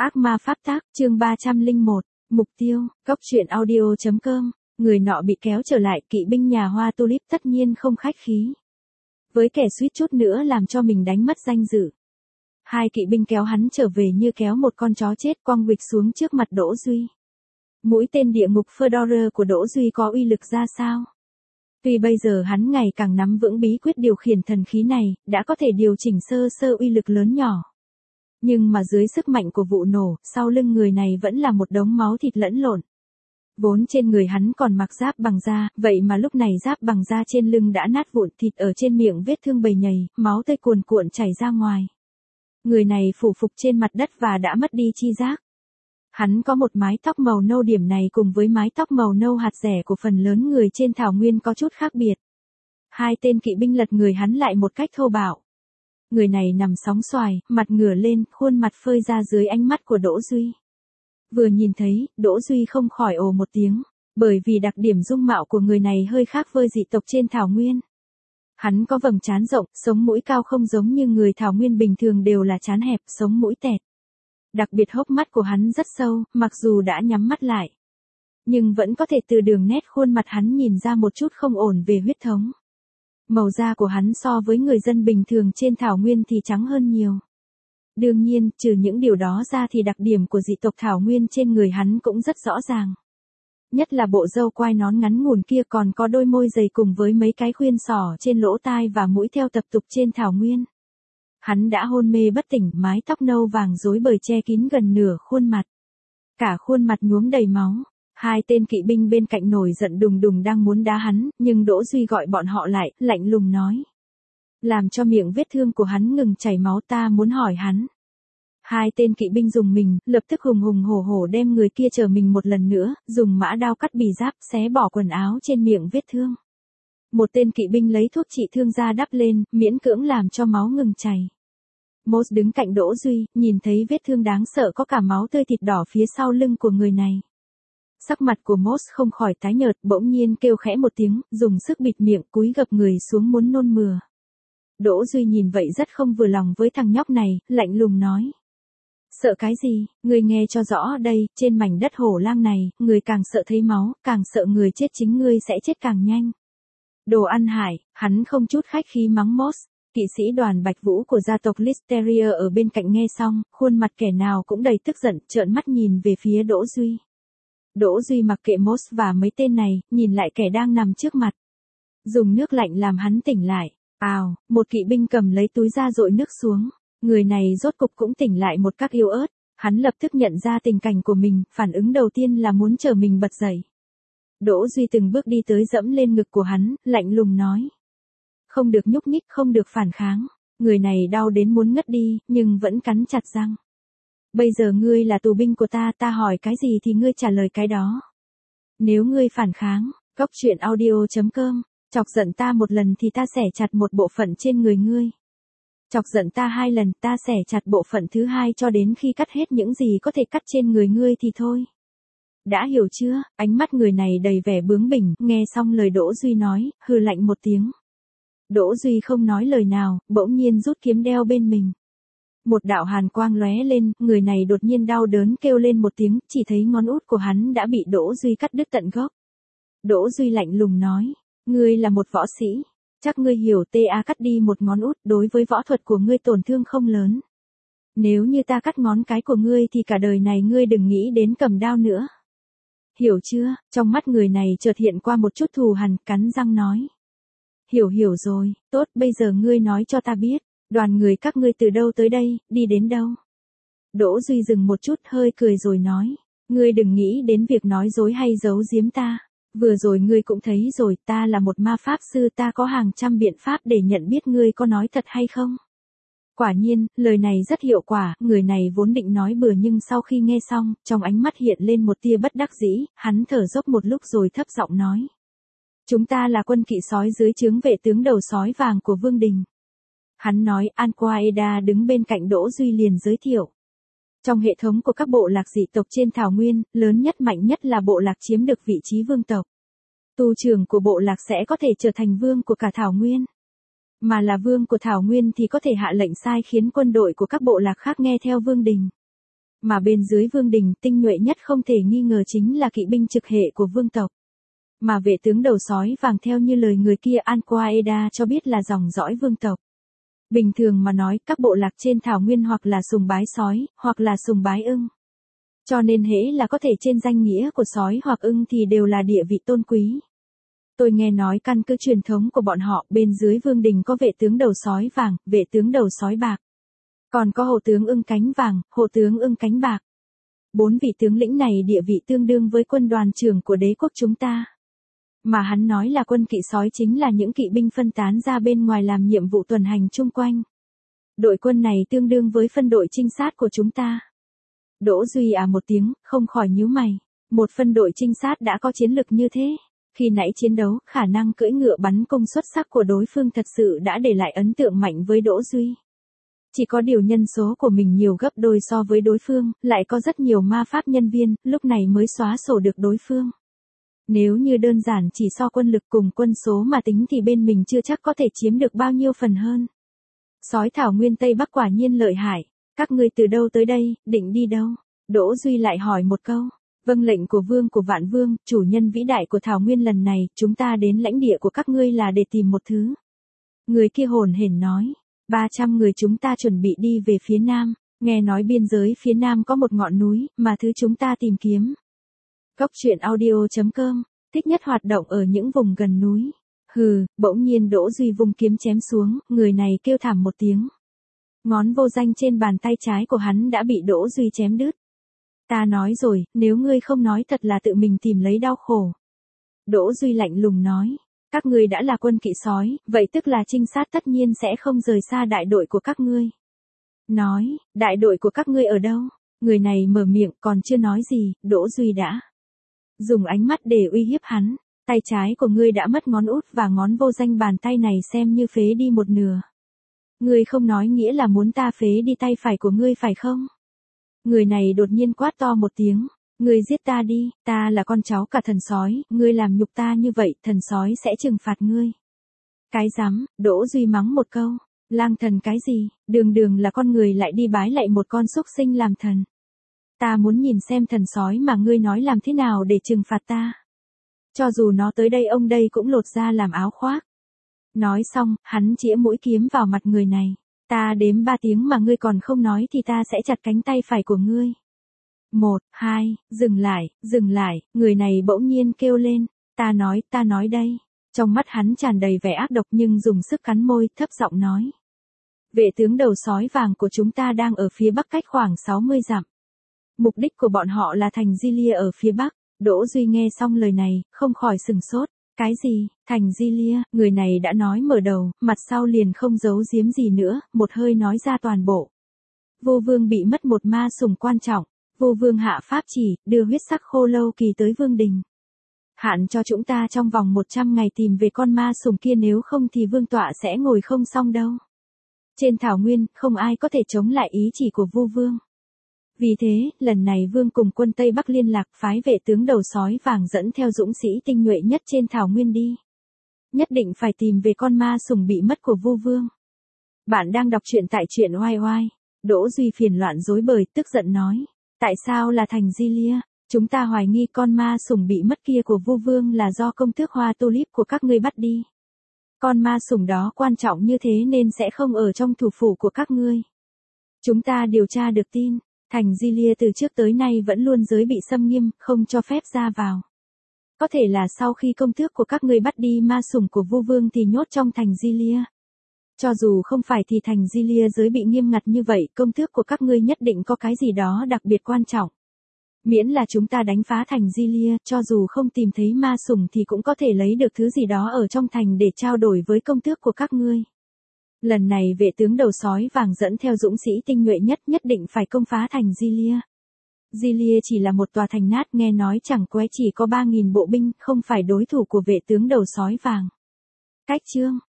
Ác ma pháp tác, chương 301, mục tiêu, cốc truyện audio.com, người nọ bị kéo trở lại, kỵ binh nhà hoa tulip tất nhiên không khách khí. Với kẻ suýt chút nữa làm cho mình đánh mất danh dự. Hai kỵ binh kéo hắn trở về như kéo một con chó chết quăng quịch xuống trước mặt Đỗ Duy. Mũi tên địa ngục Fedora của Đỗ Duy có uy lực ra sao? Tuy bây giờ hắn ngày càng nắm vững bí quyết điều khiển thần khí này, đã có thể điều chỉnh sơ sơ uy lực lớn nhỏ. Nhưng mà dưới sức mạnh của vụ nổ, sau lưng người này vẫn là một đống máu thịt lẫn lộn. Vốn trên người hắn còn mặc giáp bằng da, vậy mà lúc này giáp bằng da trên lưng đã nát vụn, thịt ở trên miệng vết thương bầy nhầy, máu tươi cuồn cuộn chảy ra ngoài. Người này phủ phục trên mặt đất và đã mất đi chi giác. Hắn có một mái tóc màu nâu, điểm này cùng với mái tóc màu nâu hạt rẻ của phần lớn người trên thảo nguyên có chút khác biệt. Hai tên kỵ binh lật người hắn lại một cách thô bạo. Người này nằm sóng xoài, mặt ngửa lên, khuôn mặt phơi ra dưới ánh mắt của Đỗ Duy. Vừa nhìn thấy, Đỗ Duy không khỏi ồ một tiếng, bởi vì đặc điểm dung mạo của người này hơi khác với dị tộc trên thảo nguyên. Hắn có vầng trán rộng, sống mũi cao, không giống như người thảo nguyên bình thường đều là trán hẹp, sống mũi tẹt. Đặc biệt hốc mắt của hắn rất sâu, mặc dù đã nhắm mắt lại. Nhưng vẫn có thể từ đường nét khuôn mặt hắn nhìn ra một chút không ổn về huyết thống. Màu da của hắn so với người dân bình thường trên thảo nguyên thì trắng hơn nhiều. Đương nhiên, trừ những điều đó ra thì đặc điểm của dị tộc thảo nguyên trên người hắn cũng rất rõ ràng. Nhất là bộ râu quai nón ngắn ngủn kia, còn có đôi môi dày cùng với mấy cái khuyên sỏ trên lỗ tai và mũi theo tập tục trên thảo nguyên. Hắn đã hôn mê bất tỉnh, mái tóc nâu vàng rối bời che kín gần nửa khuôn mặt. Cả khuôn mặt nhuốm đầy máu. Hai tên kỵ binh bên cạnh nổi giận đùng đùng đang muốn đá hắn, nhưng Đỗ Duy gọi bọn họ lại, lạnh lùng nói. Làm cho miệng vết thương của hắn ngừng chảy máu, ta muốn hỏi hắn. Hai tên kỵ binh dùng mình, lập tức hùng hùng hổ hổ đem người kia chở mình một lần nữa, dùng mã đao cắt bì giáp, xé bỏ quần áo trên miệng vết thương. Một tên kỵ binh lấy thuốc trị thương ra đắp lên, miễn cưỡng làm cho máu ngừng chảy. Moss đứng cạnh Đỗ Duy, nhìn thấy vết thương đáng sợ có cả máu tươi thịt đỏ phía sau lưng của người này. Sắc mặt của Moss không khỏi tái nhợt, bỗng nhiên kêu khẽ một tiếng, dùng sức bịt miệng, cúi gập người xuống muốn nôn mửa. Đỗ Duy nhìn vậy rất không vừa lòng với thằng nhóc này, lạnh lùng nói. Sợ cái gì, ngươi nghe cho rõ đây, trên mảnh đất hổ lang này, người càng sợ thấy máu, càng sợ người chết chính ngươi sẽ chết càng nhanh. Đồ ăn hại, hắn không chút khách khí mắng Moss. Kỵ sĩ đoàn Bạch Vũ của gia tộc Listeria ở bên cạnh nghe xong, khuôn mặt kẻ nào cũng đầy tức giận, trợn mắt nhìn về phía Đỗ Duy. Đỗ Duy mặc kệ Moss và mấy tên này, nhìn lại kẻ đang nằm trước mặt. Dùng nước lạnh làm hắn tỉnh lại. Ào, một kỵ binh cầm lấy túi ra dội nước xuống. Người này rốt cục cũng tỉnh lại một cách yếu ớt. Hắn lập tức nhận ra tình cảnh của mình, phản ứng đầu tiên là muốn chờ mình bật dậy. Đỗ Duy từng bước đi tới dẫm lên ngực của hắn, lạnh lùng nói. Không được nhúc nhích, không được phản kháng. Người này đau đến muốn ngất đi, nhưng vẫn cắn chặt răng. Bây giờ ngươi là tù binh của ta, ta hỏi cái gì thì ngươi trả lời cái đó. Nếu ngươi phản kháng, cốc truyện audio.com, chọc giận ta một lần thì ta xẻ chặt một bộ phận trên người ngươi. Chọc giận ta hai lần, ta xẻ chặt bộ phận thứ hai cho đến khi cắt hết những gì có thể cắt trên người ngươi thì thôi. Đã hiểu chưa? Ánh mắt người này đầy vẻ bướng bỉnh, nghe xong lời Đỗ Duy nói, hừ lạnh một tiếng. Đỗ Duy không nói lời nào, bỗng nhiên rút kiếm đeo bên mình. Một đạo hàn quang lóe lên, người này đột nhiên đau đớn kêu lên một tiếng, chỉ thấy ngón út của hắn đã bị Đỗ Duy cắt đứt tận gốc. Đỗ Duy lạnh lùng nói, ngươi là một võ sĩ, chắc ngươi hiểu ta cắt đi một ngón út, đối với võ thuật của ngươi tổn thương không lớn. Nếu như ta cắt ngón cái của ngươi thì cả đời này ngươi đừng nghĩ đến cầm đao nữa. Hiểu chưa? Trong mắt người này chợt hiện qua một chút thù hằn, cắn răng nói. Hiểu rồi, tốt, bây giờ ngươi nói cho ta biết, đoàn người các ngươi từ đâu tới đây, đi đến đâu? Đỗ Duy dừng một chút hơi cười rồi nói, ngươi đừng nghĩ đến việc nói dối hay giấu giếm ta, vừa rồi ngươi cũng thấy rồi, ta là một ma pháp sư, ta có hàng trăm biện pháp để nhận biết ngươi có nói thật hay không. Quả nhiên, lời này rất hiệu quả, người này vốn định nói bừa nhưng sau khi nghe xong, trong ánh mắt hiện lên một tia bất đắc dĩ, hắn thở dốc một lúc rồi thấp giọng nói. Chúng ta là quân kỵ sói dưới trướng vệ tướng đầu sói vàng của Vương Đình. Hắn nói, Al-Qaeda đứng bên cạnh Đỗ Duy liền giới thiệu. Trong hệ thống của các bộ lạc dị tộc trên thảo nguyên, lớn nhất mạnh nhất là bộ lạc chiếm được vị trí vương tộc. Tu trưởng của bộ lạc sẽ có thể trở thành vương của cả thảo nguyên. Mà là vương của thảo nguyên thì có thể hạ lệnh sai khiến quân đội của các bộ lạc khác nghe theo Vương Đình. Mà bên dưới vương đình, tinh nhuệ nhất không thể nghi ngờ chính là kỵ binh trực hệ của vương tộc. Mà vệ tướng đầu sói vàng theo như lời người kia Al-Qaeda cho biết là dòng dõi vương tộc. Bình thường mà nói, các bộ lạc trên thảo nguyên hoặc là sùng bái sói, hoặc là sùng bái ưng. Cho nên hễ là có thể trên danh nghĩa của sói hoặc ưng thì đều là địa vị tôn quý. Tôi nghe nói căn cứ truyền thống của bọn họ bên dưới vương đình có vệ tướng đầu sói vàng, vệ tướng đầu sói bạc. Còn có hộ tướng ưng cánh vàng, hộ tướng ưng cánh bạc. 4 vị tướng lĩnh này địa vị tương đương với quân đoàn trưởng của đế quốc chúng ta. Mà hắn nói là quân kỵ sói chính là những kỵ binh phân tán ra bên ngoài làm nhiệm vụ tuần hành chung quanh. Đội quân này tương đương với phân đội trinh sát của chúng ta. Đỗ Duy một tiếng, không khỏi nhíu mày. Một phân đội trinh sát đã có chiến lực như thế. Khi nãy chiến đấu, khả năng cưỡi ngựa bắn cung xuất sắc của đối phương thật sự đã để lại ấn tượng mạnh với Đỗ Duy. Chỉ có điều nhân số của mình nhiều gấp đôi so với đối phương, lại có rất nhiều ma pháp nhân viên, lúc này mới xóa sổ được đối phương. Nếu như đơn giản chỉ so quân lực cùng quân số mà tính thì bên mình chưa chắc có thể chiếm được bao nhiêu phần hơn. Sói thảo nguyên Tây Bắc quả nhiên lợi hại. Các ngươi từ đâu tới đây, định đi đâu? Đỗ Duy lại hỏi một câu. Vâng, lệnh của vương của vạn vương, chủ nhân vĩ đại của thảo nguyên lần này, chúng ta đến lãnh địa của các ngươi là để tìm một thứ. Người kia hồn hển nói. 300 người chúng ta chuẩn bị đi về phía nam. Nghe nói biên giới phía nam có một ngọn núi, mà thứ chúng ta tìm kiếm. Cốc truyện audio.com, thích nhất hoạt động ở những vùng gần núi. Hừ, bỗng nhiên Đỗ Duy vung kiếm chém xuống, người này kêu thảm một tiếng. Ngón vô danh trên bàn tay trái của hắn đã bị Đỗ Duy chém đứt. Ta nói rồi, nếu ngươi không nói thật là tự mình tìm lấy đau khổ. Đỗ Duy lạnh lùng nói, các ngươi đã là quân kỵ sói, vậy tức là trinh sát tất nhiên sẽ không rời xa đại đội của các ngươi. Nói, đại đội của các ngươi ở đâu? Người này mở miệng còn chưa nói gì, Đỗ Duy đã dùng ánh mắt để uy hiếp hắn. Tay trái của ngươi đã mất ngón út và ngón vô danh bàn tay này xem như phế đi một nửa. Ngươi không nói nghĩa là muốn ta phế đi tay phải của ngươi phải không? Người này đột nhiên quát to một tiếng. Ngươi giết ta đi, ta là con cháu cả thần sói, ngươi làm nhục ta như vậy, thần sói sẽ trừng phạt ngươi. Cái rắm, Đỗ Duy mắng một câu. Lang thần cái gì, đường đường là con người lại đi bái lại một con súc sinh làm thần. Ta muốn nhìn xem thần sói mà ngươi nói làm thế nào để trừng phạt ta. Cho dù nó tới đây ông đây cũng lột ra làm áo khoác. Nói xong, hắn chĩa mũi kiếm vào mặt người này. Ta đếm 3 tiếng mà ngươi còn không nói thì ta sẽ chặt cánh tay phải của ngươi. 1, 2, dừng lại, người này bỗng nhiên kêu lên. Ta nói đây. Trong mắt hắn tràn đầy vẻ ác độc nhưng dùng sức cắn môi, thấp giọng nói. Vệ tướng đầu sói vàng của chúng ta đang ở phía bắc cách khoảng 60 dặm. Mục đích của bọn họ là thành Gilia ở phía bắc. Đỗ Duy nghe xong lời này, không khỏi sừng sốt. Cái gì, thành Gilia, người này đã nói mở đầu, mặt sau liền không giấu giếm gì nữa, một hơi nói ra toàn bộ. Vô vương bị mất một ma sùng quan trọng, vô vương hạ pháp chỉ, đưa huyết sắc khô lâu kỳ tới vương đình. Hạn cho chúng ta trong vòng 100 ngày tìm về con ma sùng kia, nếu không thì vương tọa sẽ ngồi không xong đâu. Trên thảo nguyên, không ai có thể chống lại ý chỉ của vô vương. Vì thế, lần này vương cùng quân Tây Bắc liên lạc phái vệ tướng đầu sói vàng dẫn theo dũng sĩ tinh nhuệ nhất trên thảo nguyên đi. Nhất định phải tìm về con ma sùng bị mất của vô vương. Bạn đang đọc truyện tại truyện oai oai. Đỗ Duy phiền loạn rối bời, tức giận nói. Tại sao là thành Gilia? Chúng ta hoài nghi con ma sùng bị mất kia của vô vương là do công tước hoa tulip của các ngươi bắt đi. Con ma sùng đó quan trọng như thế nên sẽ không ở trong thủ phủ của các ngươi. Chúng ta điều tra được tin. Thành Gilia từ trước tới nay vẫn luôn giới bị xâm nghiêm, không cho phép ra vào. Có thể là sau khi công tước của các ngươi bắt đi ma sủng của vô vương thì nhốt trong thành Gilia. Cho dù không phải thì thành Gilia giới bị nghiêm ngặt như vậy, công tước của các ngươi nhất định có cái gì đó đặc biệt quan trọng. Miễn là chúng ta đánh phá thành Gilia, cho dù không tìm thấy ma sủng thì cũng có thể lấy được thứ gì đó ở trong thành để trao đổi với công tước của các ngươi. Lần này vệ tướng đầu sói vàng dẫn theo dũng sĩ tinh nhuệ nhất định phải công phá thành Gilia. Gilia chỉ là một tòa thành nát, nghe nói chẳng quẽ chỉ có 3.000 bộ binh, không phải đối thủ của vệ tướng đầu sói vàng. Cách chương